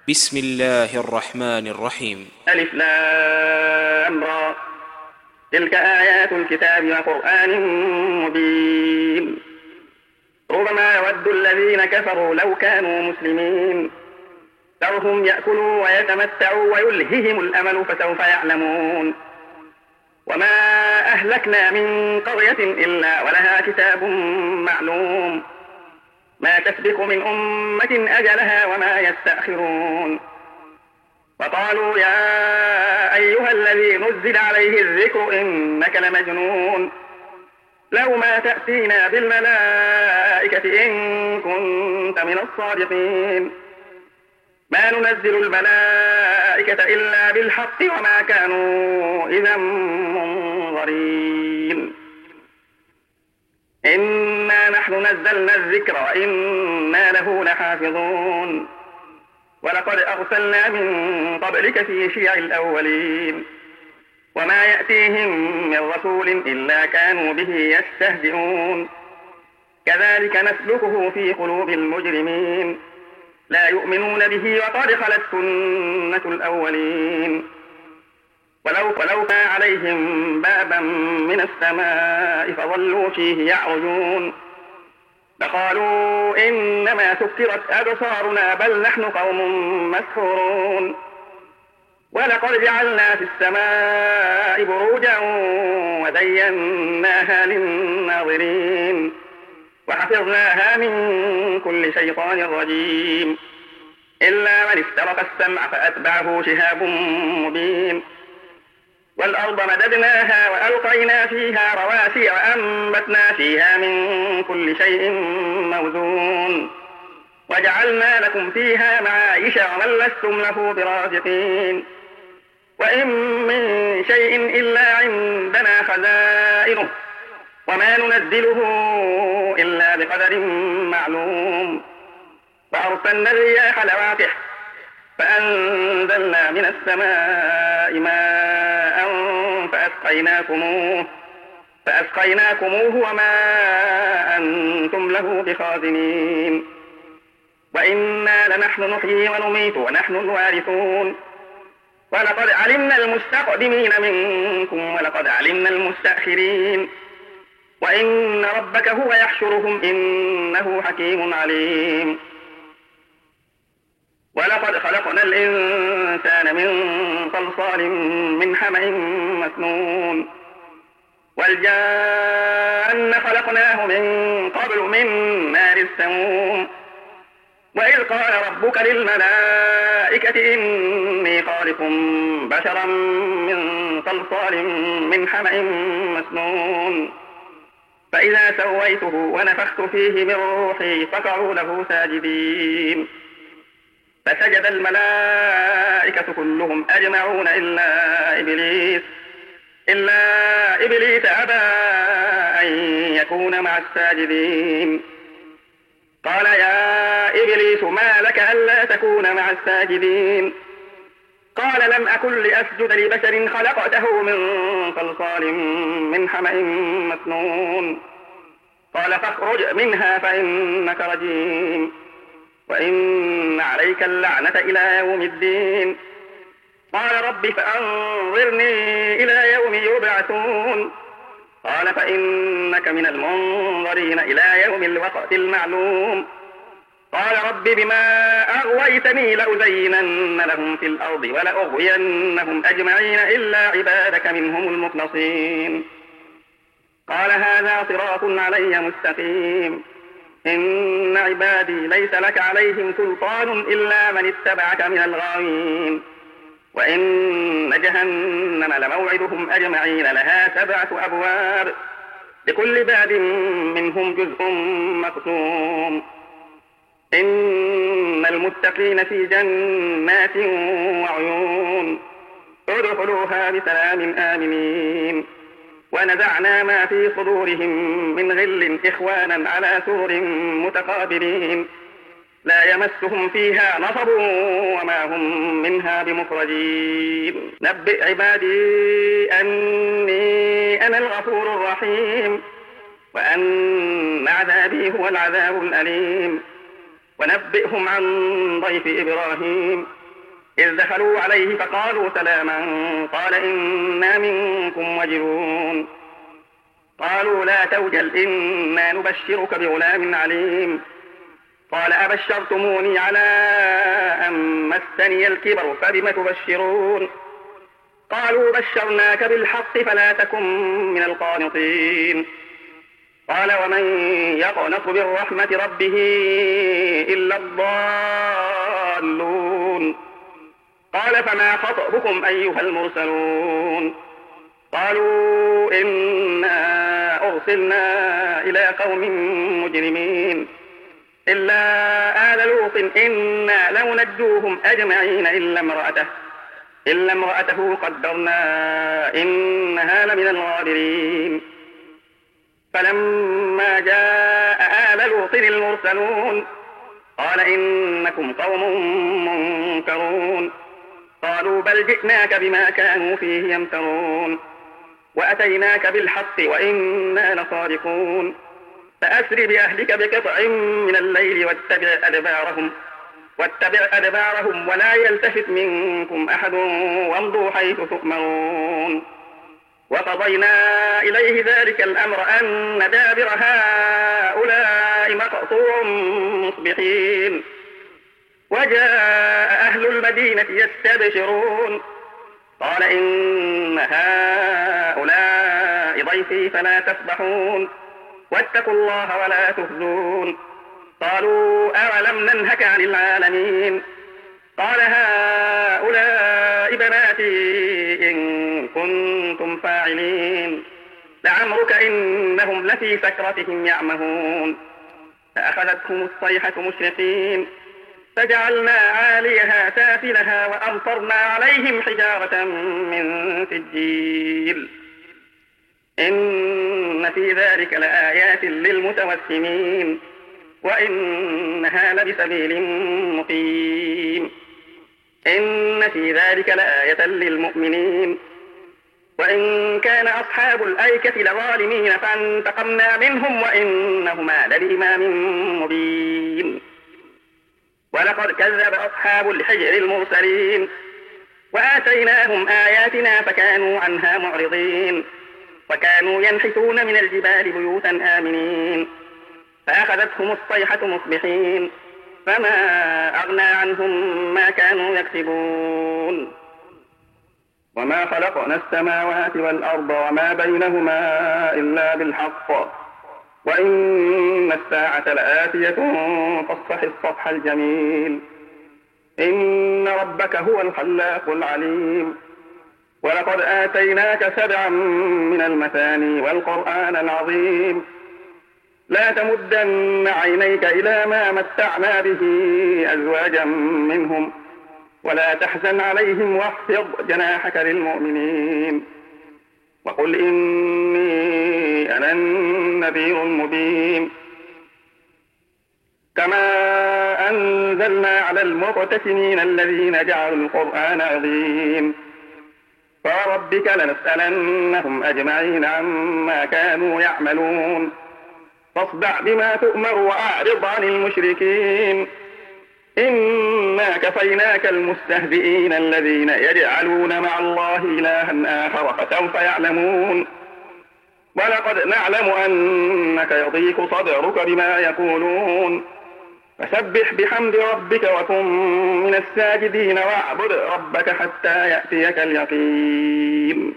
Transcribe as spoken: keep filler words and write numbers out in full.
بسم الله الرحمن الرحيم. ألف لام را، تلك آيات الكتاب وقرآن مبين. ربما يود الذين كفروا لو كانوا مسلمين، ذرهم يأكلوا ويتمتعوا ويلههم الأمل فسوف يعلمون. وما أهلكنا من قرية إلا ولها كتاب معلوم، ما تسبق من أمة أجلها وما يستأخرون. وقالوا يا أيها الذي نزل عليه الذكر إنك لمجنون، لو ما تأتينا بالملائكة إن كنت من الصادقين. ما ننزل الملائكة إلا بالحق وما كانوا إذا منظرين. إنا نحن نزلنا الذكر وإنا له لحافظون. ولقد أرسلنا من قبلك في شيع الأولين، وما يأتيهم من رسول إلا كانوا به يستهزئون. كذلك نسلكه في قلوب المجرمين، لا يؤمنون به وقد خلت سنة الأولين. ولو ولو كان عليهم بابا من السماء فظلوا فيه يعرجون، فقالوا إنما سكرت أبصارنا بل نحن قوم مسحورون. ولقد جعلنا في السماء بروجا وزيناها للناظرين، وحفظناها من كل شيطان رجيم، إلا من استرق السمع فأتبعه شهاب مبين. والأرض مددناها وألقينا فيها رواسي وأنبتنا فيها من كل شيء موزون، وجعلنا لكم فيها معايش ومن لستم له برازقين. وإن من شيء إلا عندنا خزائنه، وما ننزله إلا بقدر معلوم. وأرسلنا الرياح لواقح فأنزلنا من السماء ماء فأسقيناكموه فأسقيناكموه وما أنتم له بخازنين. وإنا لنحن نحيي ونميت ونحن الوارثون. ولقد علمنا المستقدمين منكم ولقد علمنا المستأخرين. وإن ربك هو يحشرهم إنه حكيم عليم. ولقد خلقنا الإنسان من صلصال من حمأ مسنون. والجان خلقناه من قبل من نار السموم. وإذ قال ربك للملائكة إني خالق بشرا من صلصال من حمأ مسنون، فإذا سويته ونفخت فيه من روحي فقعوا له ساجدين. فسجد الملائكة كلهم أجمعون إلا إبليس إلا إبليس أبى أن يكون مع الساجدين. قال يا إبليس ما لك ألا تكون مع الساجدين؟ قال لم أكن لأسجد لبشر خلقته من صلصال من حمأ مسنون. قال فاخرج منها فإنك رجيم، وإن عليك اللعنة إلى يوم الدين. قال رب فأنظرني إلى يوم يبعثون. قال فإنك من المنظرين إلى يوم الوقت المعلوم. قال رب بما أغويتني لأزينن لهم في الأرض ولأغوينهم أجمعين إلا عبادك منهم المخلصين. قال هذا صراط علي مستقيم. إن عبادي ليس لك عليهم سلطان إلا من اتبعك من الغاوين. وإن جهنم لموعدهم أجمعين لها سبعة أبواب لكل باب منهم جزء مقسوم. إن المتقين في جنات وعيون ادخلوها بسلام آمنين. ونزعنا ما في صدورهم من غل إخوانا على سرر متقابلين، لا يمسهم فيها نصب وما هم منها بمخرجين. نبئ عبادي أني أنا الغفور الرحيم، وأن عذابي هو العذاب الأليم. ونبئهم عن ضيف إبراهيم إذ دخلوا عليه فقالوا سلاما قال إنا منكم وجلون قالوا لا توجل إنا نبشرك بغلام عليم قال أبشرتموني على أن مسني الكبر فبم تبشرون قالوا بشرناك بالحق فلا تكن من القانطين قال ومن يقنط من رحمة ربه إلا الضالون قال فما خطبكم أيها المرسلون قالوا إنا أرسلنا إلى قوم مجرمين إلا آل لوط إنا لننجوهم أجمعين إلا امرأته إلا امرأته قدرنا إنها لمن الغابرين فلما جاء آل لوط المرسلون قال إنكم قوم منكرون قالوا بل جئناك بما كانوا فيه يمترون وأتيناك بالحق وإنا لصادقون فأسر بأهلك بقطع من الليل واتبع أدبارهم واتبع أدبارهم ولا يلتفت منكم أحد وامضوا حيث تؤمرون وقضينا إليه ذلك الأمر أن دابر هؤلاء مقطوع مصبحين وجاء أهل المدينة يستبشرون قال إن هؤلاء ضيفي فلا تفضحون واتقوا الله ولا تخزون قالوا أولم ننهك عن العالمين قال هؤلاء بناتي إن كنتم فاعلين لعمرك إنهم لفي سكرتهم يعمهون فأخذتهم الصيحة مشرقين فجعلنا عاليها سافلها وأمطرنا عليهم حجارة من سجيل إن في ذلك لآيات للمتوسمين وإنها لبسبيل مقيم إن في ذلك لآية للمؤمنين وإن كان أصحاب الأيكة لظالمين فانتقمنا منهم وإنهما لبإمام مبين ولقد كذب أصحاب الحجر المرسلين وآتيناهم آياتنا فكانوا عنها معرضين وكانوا ينحتون من الجبال بيوتا آمنين فأخذتهم الصيحة مصبحين فما أغنى عنهم ما كانوا يكسبون وما خلقنا السماوات والأرض وما بينهما إلا بالحق وإن الساعة لآتية فاصفح الصفح الجميل إن ربك هو الخلاق العليم ولقد آتيناك سبعا من المثاني والقرآن العظيم لا تمدن عينيك إلى ما متعنا به أزواجا منهم ولا تحزن عليهم واخفض جناحك للمؤمنين وقل إني أنا النذير المبين كما أنزلنا على المقتسمين الذين جعلوا القرآن عظيم فربك لنسألنهم أجمعين عما كانوا يعملون فاصدع بما تؤمر وأعرض عن المشركين إنا كفيناك المستهزئين الذين يجعلون مع الله إلها آخر فسوف يعلمون ولقد نعلم أنك يضيق صدرك بما يقولون فسبح بحمد ربك وكن من الساجدين واعبد ربك حتى يأتيك اليقين